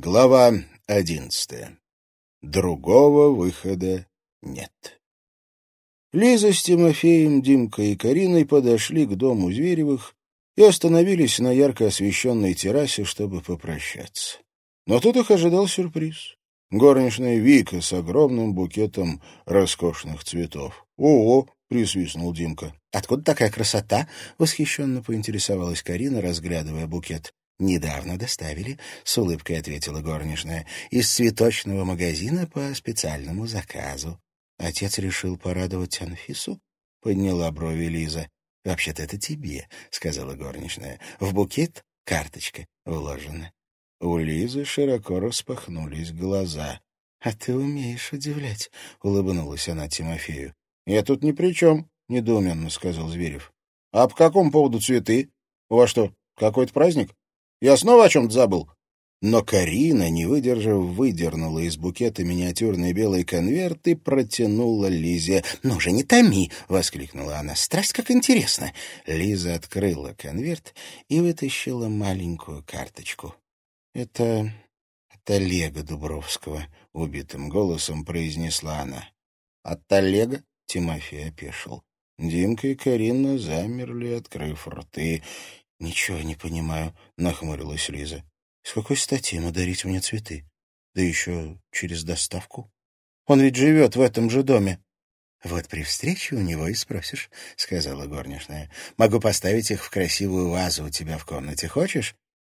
Глава 11. Другого выхода нет. Лиза с Тимофеем, Димкой и Кариной подошли к дому Зверевых и остановились на ярко освещенной террасе, чтобы попрощаться. Но тут их ожидал сюрприз. Горничная Вика с огромным букетом роскошных цветов. «Ого!» — присвистнул Димка. «Откуда такая красота?» — восхищенно поинтересовалась Карина, разглядывая букет. «Недавно доставили», — с улыбкой ответила горничная, «из цветочного магазина по специальному заказу». «Отец решил порадовать Анфису?» — подняла брови Лиза. «Вообще-то это тебе», — сказала горничная. «В букет карточка вложена». У Лизы широко распахнулись глаза. «А ты умеешь удивлять», — улыбнулась она Тимофею. «Я тут ни при чем», — недоуменно сказал Зверев. «А по какому поводу цветы? У вас что, какой-то праздник? Я снова о чем-то забыл». Но Карина, не выдержав, выдернула из букета миниатюрный белый конверт и протянула Лизе. «Ну же, не томи!» — воскликнула она. «Страсть, как интересно!» Лиза открыла конверт и вытащила маленькую карточку. «Это от Олега Дубровского», — убитым голосом произнесла она. «От Олега?» — Тимофей опешил. Димка и Карина замерли, открыв рты. «Ничего не понимаю», — нахмурилась Лиза. «С какой стати ему дарить мне цветы? Да еще через доставку. Он ведь живет в этом же доме». «Вот при встрече у него и спросишь», — сказала горничная. «Могу поставить их в красивую вазу у тебя в комнате. Хочешь?»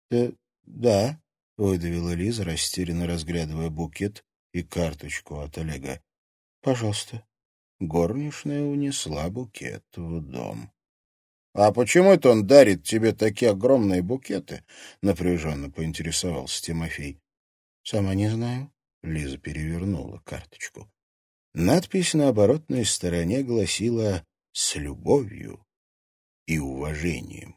«Да», — выдавила Лиза, растерянно разглядывая букет и карточку от Олега. «Пожалуйста». Горничная унесла букет в дом. «А почему это он дарит тебе такие огромные букеты?» — напряженно поинтересовался Тимофей. «Сама не знаю». Лиза перевернула карточку. Надпись на оборотной стороне гласила «С любовью и уважением».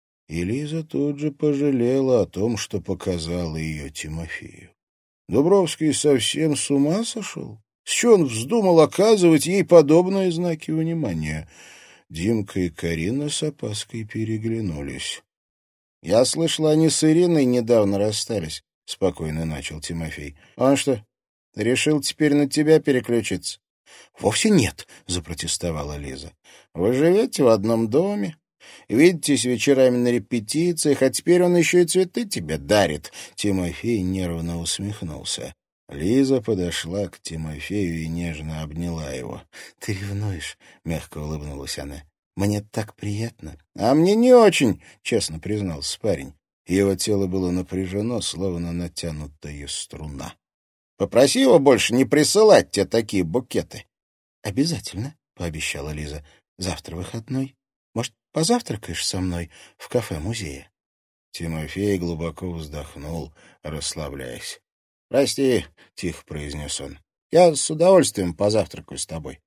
И Лиза тут же пожалела о том, что показала ее Тимофею. Дубровский совсем с ума сошел? С чего он вздумал оказывать ей подобные знаки внимания? Димка и Карина с опаской переглянулись. — Я слышал, они с Ириной недавно расстались, — спокойно начал Тимофей. — Он что, решил теперь на тебя переключиться? — Вовсе нет, — запротестовала Лиза. — Вы живете в одном доме, видитесь вечерами на репетициях, а теперь он еще и цветы тебе дарит. Тимофей нервно усмехнулся. Лиза подошла к Тимофею и нежно обняла его. — Ты ревнуешь? — мягко улыбнулась она. — Мне так приятно. — А мне не очень, — честно признался парень. Его тело было напряжено, словно натянутая струна. — Попроси его больше не присылать тебе такие букеты. — Обязательно, — пообещала Лиза. — Завтра выходной. Может, позавтракаешь со мной в кафе-музее? Тимофей глубоко вздохнул, расслабляясь. — Прости, — тихо произнес он. — Я с удовольствием позавтракаю с тобой.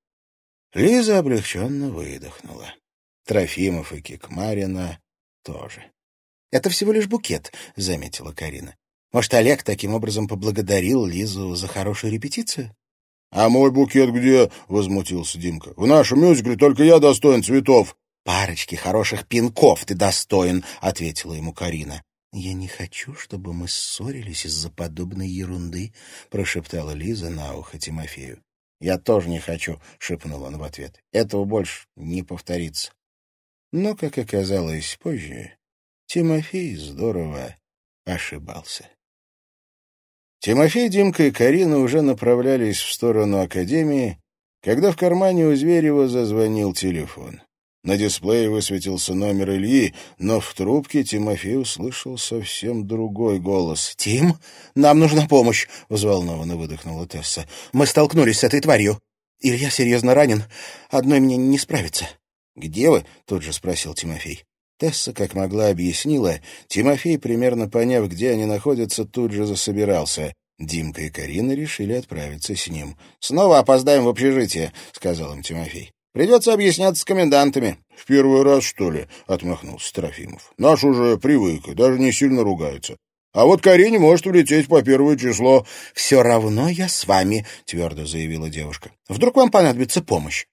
Лиза облегченно выдохнула. Трофимов и Кикмарина тоже. — Это всего лишь букет, — заметила Карина. — Может, Олег таким образом поблагодарил Лизу за хорошую репетицию? — А мой букет где? — возмутился Димка. — В нашем мюзикле только я достоин цветов. — Парочки хороших пинков ты достоин, — ответила ему Карина. «Я не хочу, чтобы мы ссорились из-за подобной ерунды», — прошептала Лиза на ухо Тимофею. «Я тоже не хочу», — шепнул он в ответ. «Этого больше не повторится». Но, как оказалось позже, Тимофей здорово ошибался. Тимофей, Димка и Карина уже направлялись в сторону академии, когда в кармане у Зверева зазвонил телефон. На дисплее высветился номер Ильи, но в трубке Тимофей услышал совсем другой голос. «Тим, нам нужна помощь!» — взволнованно выдохнула Тесса. «Мы столкнулись с этой тварью. Илья серьезно ранен. Одной мне не справиться». «Где вы?» — тут же спросил Тимофей. Тесса, как могла, объяснила. Тимофей, примерно поняв, где они находятся, тут же засобирался. Димка и Карина решили отправиться с ним. «Снова опоздаем в общежитие», — сказал им Тимофей. «Придется объясняться с комендантами». «В первый раз, что ли?» — отмахнулся Трофимов. «Наш уже привык и даже не сильно ругается. А вот Карине может улететь по первое число». «Все равно я с вами», — твердо заявила девушка. «Вдруг вам понадобится помощь?»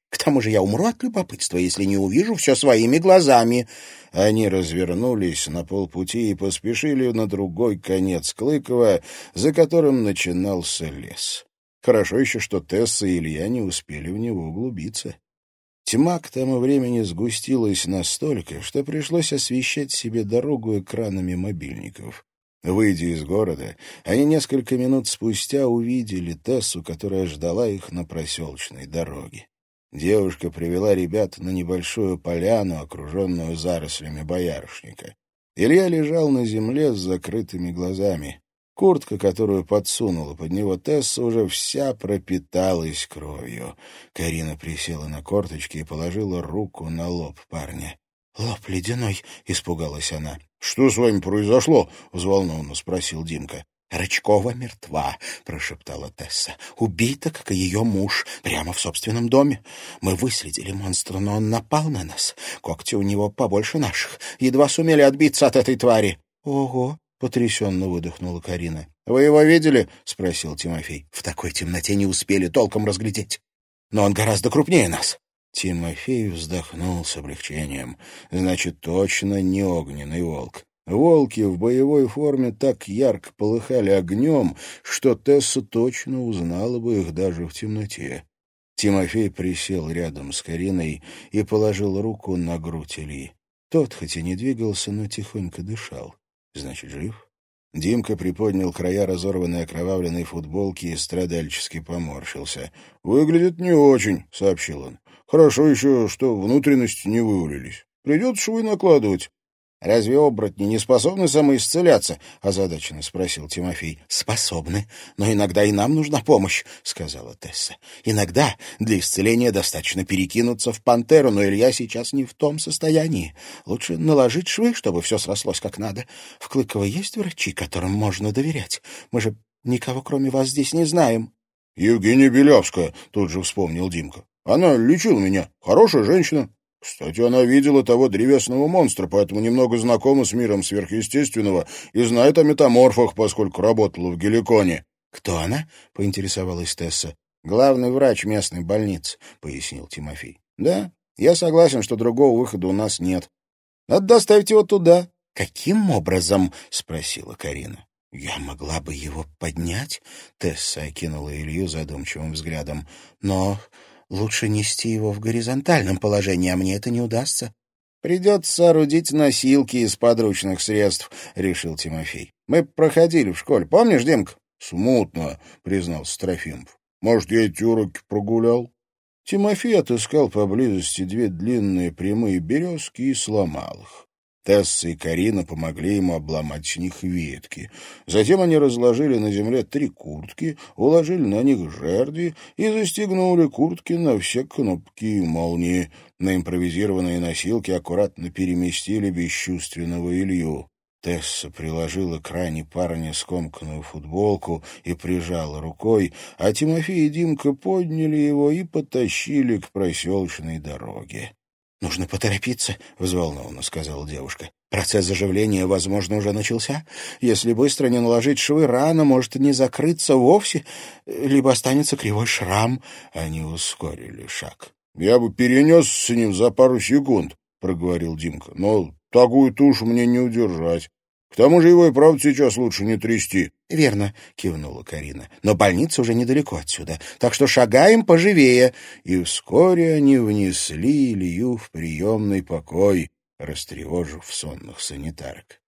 К тому же я умру от любопытства, если не увижу все своими глазами». Они развернулись на полпути и поспешили на другой конец Клыкова, за которым начинался лес. Хорошо еще, что Тесса и Илья не успели в него углубиться. Тьма к тому времени сгустилась настолько, что пришлось освещать себе дорогу экранами мобильников. Выйдя из города, они несколько минут спустя увидели Тессу, которая ждала их на проселочной дороге. Девушка привела ребят на небольшую поляну, окруженную зарослями боярышника. Илья лежал на земле с закрытыми глазами. Куртка, которую подсунула под него Тесса, уже вся пропиталась кровью. Карина присела на корточки и положила руку на лоб парня. «Лоб ледяной», — испугалась она. «Что с вами произошло?» — взволнованно спросил Димка. «Рычкова мертва», — прошептала Тесса. «Убита, как и ее муж, прямо в собственном доме. Мы выследили монстра, но он напал на нас. Когти у него побольше наших. Едва сумели отбиться от этой твари». «Ого!» — потрясенно выдохнула Карина. «Вы его видели?» — спросил Тимофей. «В такой темноте не успели толком разглядеть. Но он гораздо крупнее нас». Тимофей вздохнул с облегчением. «Значит, точно не огненный волк». Волки в боевой форме так ярко полыхали огнем, что Тесса точно узнала бы их даже в темноте. Тимофей присел рядом с Кариной и положил руку на грудь Ильи. Тот, хоть и не двигался, но тихонько дышал. Значит, жив? Димка приподнял края разорванной окровавленной футболки и страдальчески поморщился. «Выглядит не очень», — сообщил он. «Хорошо еще, что внутренности не вывалились. Придется швы накладывать». «Разве оборотни не способны самоисцеляться?» — озадаченно спросил Тимофей. «Способны, но иногда и нам нужна помощь», — сказала Тесса. «Иногда для исцеления достаточно перекинуться в пантеру, но Илья сейчас не в том состоянии. Лучше наложить швы, чтобы все срослось как надо. В Клыково есть врачи, которым можно доверять? Мы же никого, кроме вас, здесь не знаем». «Евгения Белявская», — тут же вспомнил Димка. «Она лечила меня. Хорошая женщина. Кстати, она видела того древесного монстра, поэтому немного знакома с миром сверхъестественного и знает о метаморфах, поскольку работала в Геликоне». «Кто она?» — поинтересовалась Тесса. «Главный врач местной больницы», — пояснил Тимофей. «Да, я согласен, что другого выхода у нас нет. Надо доставить его туда». «Каким образом?» — спросила Карина. «Я могла бы его поднять?» — Тесса окинула Илью задумчивым взглядом. «Но лучше нести его в горизонтальном положении, а мне это не удастся». «Придется соорудить носилки из подручных средств», — решил Тимофей. «Мы проходили в школе. Помнишь, Димка?» «Смутно», — признался Трофимов. «Может, я эти уроки прогулял?» Тимофей отыскал поблизости две длинные прямые березки и сломал их. Тесса и Карина помогли ему обломать с них ветки. Затем они разложили на земле 3 куртки, уложили на них жерди и застегнули куртки на все кнопки и молнии. На импровизированные носилки аккуратно переместили бесчувственного Илью. Тесса приложила к ране парня скомканную футболку и прижала рукой, а Тимофей и Димка подняли его и потащили к проселочной дороге. «Нужно поторопиться», — взволнованно сказала девушка. «Процесс заживления, возможно, уже начался. Если быстро не наложить швы, рана может не закрыться вовсе, либо останется кривой шрам». Они ускорили шаг. «Я бы перенес с ним за пару секунд», — проговорил Димка. «Но такую тушу мне не удержать. К тому же его и правда сейчас лучше не трясти». «Верно», — кивнула Карина. «Но больница уже недалеко отсюда, так что шагаем поживее». И вскоре они внесли Илью в приемный покой, растревожив сонных санитарок.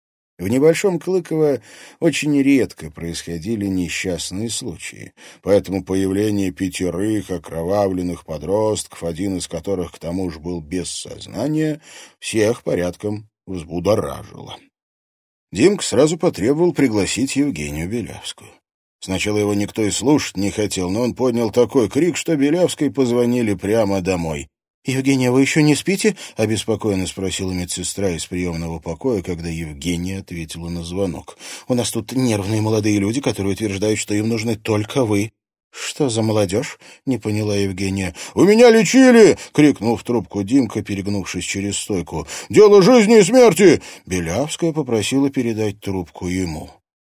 В небольшом Клыково очень редко происходили несчастные случаи, поэтому появление 5 окровавленных подростков, один из которых к тому же был без сознания, всех порядком взбудоражило. Димка сразу потребовал пригласить Евгению Белявскую. Сначала его никто и слушать не хотел, но он поднял такой крик, что Белявской позвонили прямо домой. «Евгения, вы еще не спите?» — обеспокоенно спросила медсестра из приемного покоя, когда Евгения ответила на звонок. «У нас тут нервные молодые люди, которые утверждают, что им нужны только вы». «Что за молодежь?» — не поняла Евгения. «Вы меня лечили!» — крикнул в трубку Димка, перегнувшись через стойку. «Дело жизни и смерти!» Белявская попросила передать трубку ему.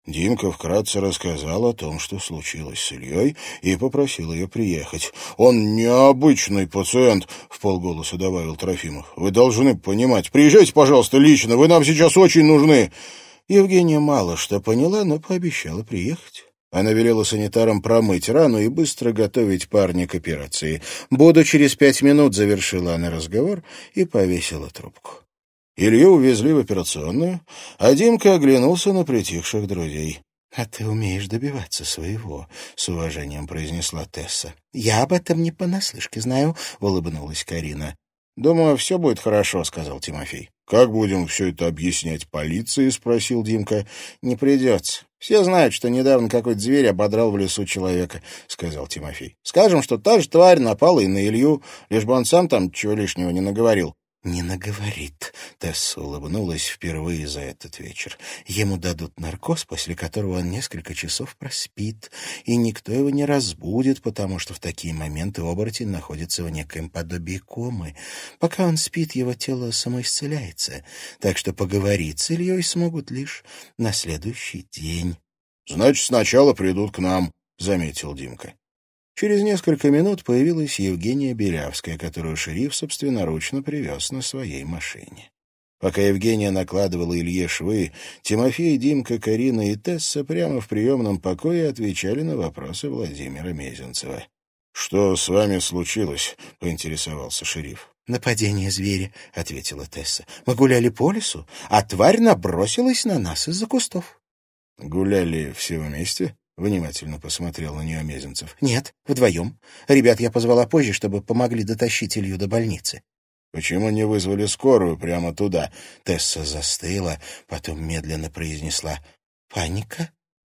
Димка вкратце рассказал о том, что случилось с Ильей, и попросил ее приехать. «Он необычный пациент», — вполголоса добавил Трофимов. «Вы должны понимать. Приезжайте, пожалуйста, лично. Вы нам сейчас очень нужны». Евгения мало что поняла, но пообещала приехать. Она велела санитарам промыть рану и быстро готовить парня к операции. «Буду через 5 минут», — завершила она разговор и повесила трубку. Илью увезли в операционную, а Димка оглянулся на притихших друзей. «А ты умеешь добиваться своего», — с уважением произнесла Тесса. «Я об этом не понаслышке знаю», — улыбнулась Карина. «Думаю, все будет хорошо», — сказал Тимофей. «Как будем все это объяснять полиции?» — спросил Димка. «Не придется. Все знают, что недавно какой-то зверь ободрал в лесу человека», — сказал Тимофей. «Скажем, что та же тварь напала и на Илью, лишь бы он сам там чего лишнего не наговорил». «Не наговорит», — Тесса улыбнулась впервые за этот вечер. «Ему дадут наркоз, после которого он несколько часов проспит, и никто его не разбудит, потому что в такие моменты оборотень находится в некоем подобии комы. Пока он спит, его тело самоисцеляется, так что поговорить с Ильей смогут лишь на следующий день». «Значит, сначала придут к нам», — заметил Димка. Через несколько минут появилась Евгения Белявская, которую шериф собственноручно привез на своей машине. Пока Евгения накладывала Илье швы, Тимофей, Димка, Карина и Тесса прямо в приемном покое отвечали на вопросы Владимира Мезенцева. «Что с вами случилось?» — поинтересовался шериф. «Нападение зверя», — ответила Тесса. «Мы гуляли по лесу, а тварь набросилась на нас из-за кустов». «Гуляли все вместе?» — внимательно посмотрел на нее Мезенцев. «Нет, вдвоем. Ребят я позвала позже, чтобы помогли дотащить Илью до больницы». «Почему не вызвали скорую прямо туда?» Тесса застыла, потом медленно произнесла. «Паника?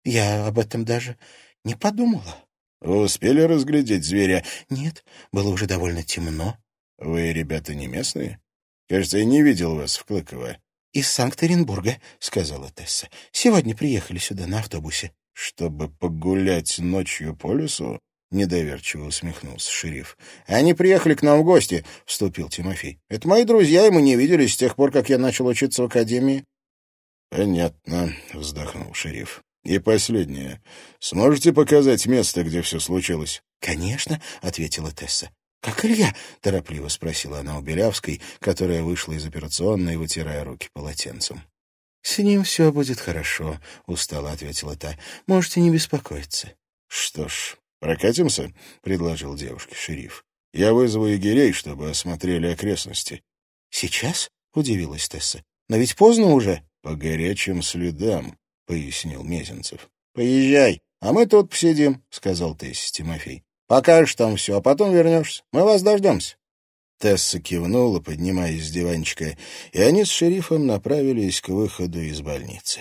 Я об этом даже не подумала». «Вы успели разглядеть зверя?» «Нет, было уже довольно темно». «Вы, ребята, не местные? Кажется, я не видел вас в Клыково». «Из Санкт-Петербурга», — сказала Тесса. «Сегодня приехали сюда на автобусе». «Чтобы погулять ночью по лесу?» — недоверчиво усмехнулся шериф. «Они приехали к нам в гости», — вступил Тимофей. «Это мои друзья, и мы не виделись с тех пор, как я начал учиться в академии». «Понятно», — вздохнул шериф. «И последнее. Сможете показать место, где все случилось?» «Конечно», — ответила Тесса. «Как Илья?» — торопливо спросила она у Белявской, которая вышла из операционной, вытирая руки полотенцем. «С ним все будет хорошо», — устало ответила та. «Можете не беспокоиться». «Что ж, прокатимся?» — предложил девушке шериф. «Я вызову егерей, чтобы осмотрели окрестности». «Сейчас?» — удивилась Тесса. «Но ведь поздно уже». «По горячим следам», — пояснил Мезенцев. «Поезжай, а мы тут посидим», — сказал Тессе Тимофей. «Покажешь там все, а потом вернешься. Мы вас дождемся». Тесса кивнула, поднимаясь с диванчика, и они с шерифом направились к выходу из больницы.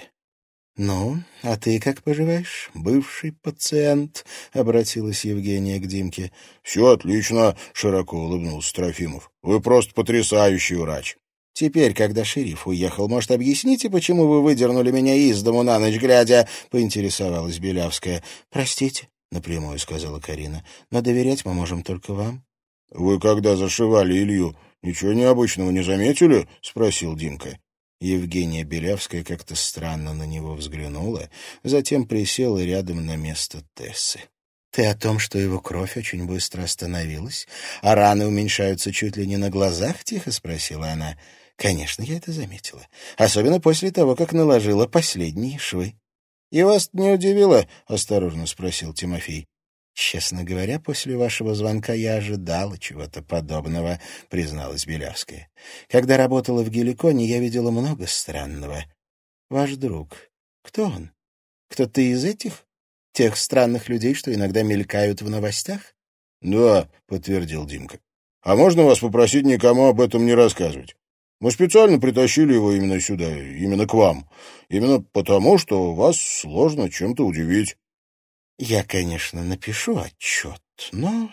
«Ну, а ты как поживаешь, бывший пациент?» — обратилась Евгения к Димке. «Все отлично», — широко улыбнулся Трофимов. «Вы просто потрясающий врач». «Теперь, когда шериф уехал, может, объясните, почему вы выдернули меня из дому на ночь глядя?» — поинтересовалась Белявская. «Простите», — напрямую сказала Карина, — «но доверять мы можем только вам». «Вы, когда зашивали Илью, ничего необычного не заметили?» — спросил Димка. Евгения Белявская как-то странно на него взглянула, затем присела рядом на место Тессы. «Ты о том, что его кровь очень быстро остановилась, а раны уменьшаются чуть ли не на глазах?» — тихо спросила она. «Конечно, я это заметила. Особенно после того, как наложила последние швы». «И вас не удивило?» — осторожно спросил Тимофей. «Честно говоря, после вашего звонка я ожидала чего-то подобного», — призналась Белявская. «Когда работала в Геликоне, я видела много странного. Ваш друг, кто он? Кто-то из этих? Тех странных людей, что иногда мелькают в новостях?» «Да», — подтвердил Димка. «А можно вас попросить никому об этом не рассказывать? Мы специально притащили его именно сюда, именно к вам. Именно потому, что вас сложно чем-то удивить». «Я, конечно, напишу отчет, но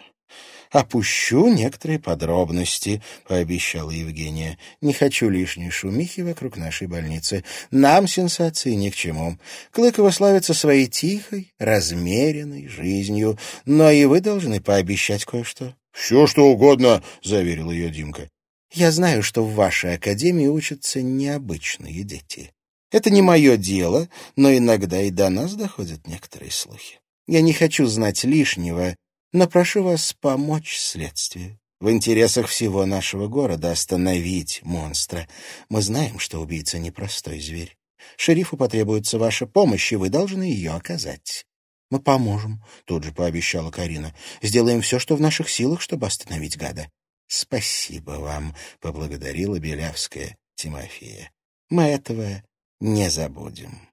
опущу некоторые подробности», — пообещала Евгения. «Не хочу лишней шумихи вокруг нашей больницы. Нам сенсации ни к чему. Клыково славится своей тихой, размеренной жизнью, но и вы должны пообещать кое-что». «Все, что угодно», — заверил ее Димка. «Я знаю, что в вашей академии учатся необычные дети. Это не мое дело, но иногда и до нас доходят некоторые слухи. Я не хочу знать лишнего, но прошу вас помочь следствию. В интересах всего нашего города остановить монстра. Мы знаем, что убийца непростой зверь. Шерифу потребуется ваша помощь, и вы должны ее оказать. Мы поможем, тут же пообещала Карина. Сделаем все, что в наших силах, чтобы остановить гада. Спасибо вам, поблагодарила Белявская Тимофея. Мы этого не забудем.